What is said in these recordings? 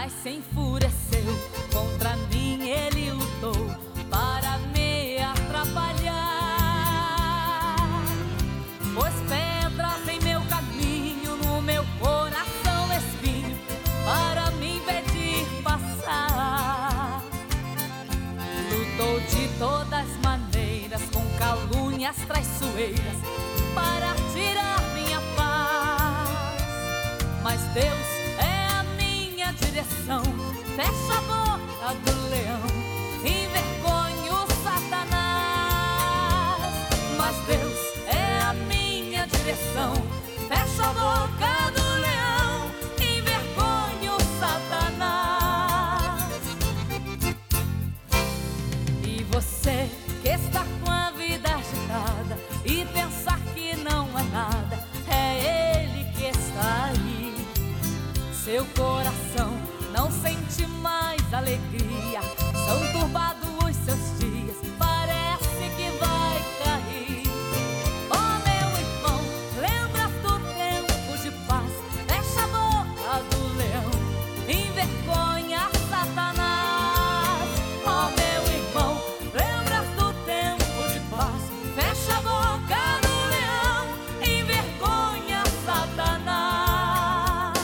Satanás se enfureceu, contra mim ele lutou para me atrapalhar. Pôs pedras em meu caminho, no meu coração espinho, para me impedir passar. Lutou de todas maneiras, com calúnias traiçoeiras, para tirar minha paz. Mas Deus é a minha direção, fecha a boca do leão, envergonha o Satanás. Mas Deus é a minha direção, fecha a boca do leão, envergonha o Satanás. E você que está com a vida agitada e pensar que não há nada, é Ele que está aí. Seu coração não sente mais alegria, são turbados os seus dias, parece que vai cair. Oh meu irmão, lembras do tempo de paz, fecha a boca do leão, envergonha Satanás. Oh meu irmão, lembras do tempo de paz, fecha a boca do leão, envergonha Satanás.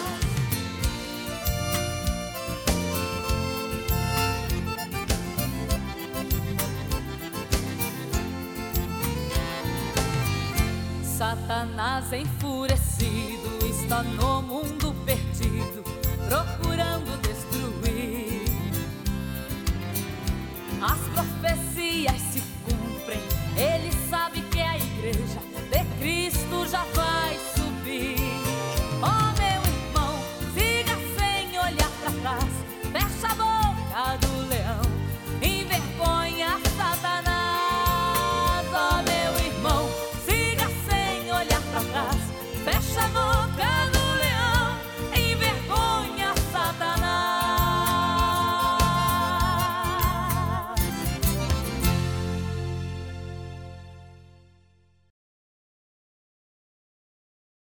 Satanás enfurecido está no mundo perdido, procurando destruir. As profecias se cumprem,